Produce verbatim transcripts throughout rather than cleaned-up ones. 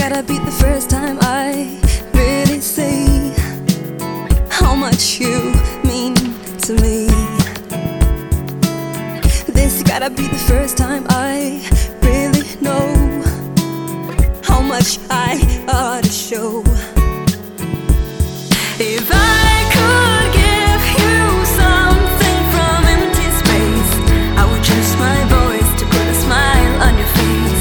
gotta be the first time I really see how much you mean to me. This gotta be the first time I really know how much I ought to show. If I could give you something from empty space, I would use my voice to put a smile on your face.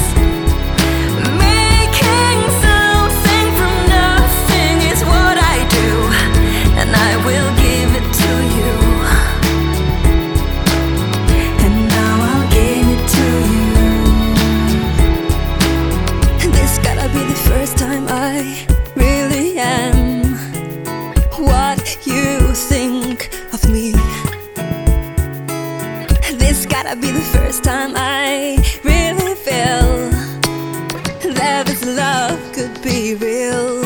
Making something from nothing is what I do, and I will give it to you. And now I'll give it to you. This gotta be the first time I really am what you think of me. This gotta be the first time I really feel that this love could be real.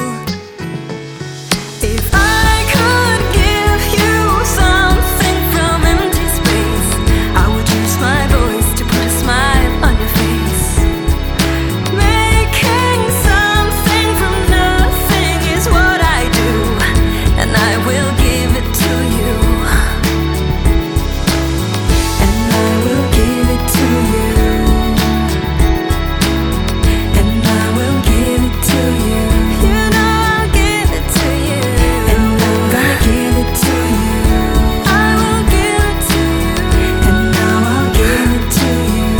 If I could give you something from empty space, I would use my voice to put a smile on your face. Making something from nothing is what I do, and I will give it to you. And I will give it to you. And I will give it to you. You know I'll give it to you. And I'm gonna give it to you. I will give it to you. And now I'll give it to you.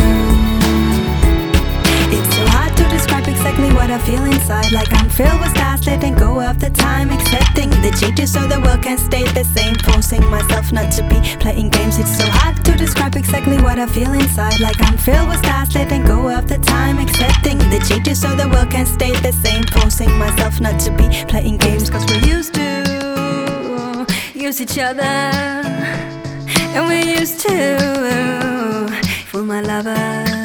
It's so hard to describe exactly what I feel inside. Like I'm filled with stars, letting go of the time, accepting the changes so the world can stay the same. Forcing myself not to be playing games. It's so hard to describe exactly what I feel inside. Like I'm filled with stars, letting go of the time, accepting the changes so the world can stay the same. Forcing myself not to be playing games, cause we used to use each other, and we used to fool my lover.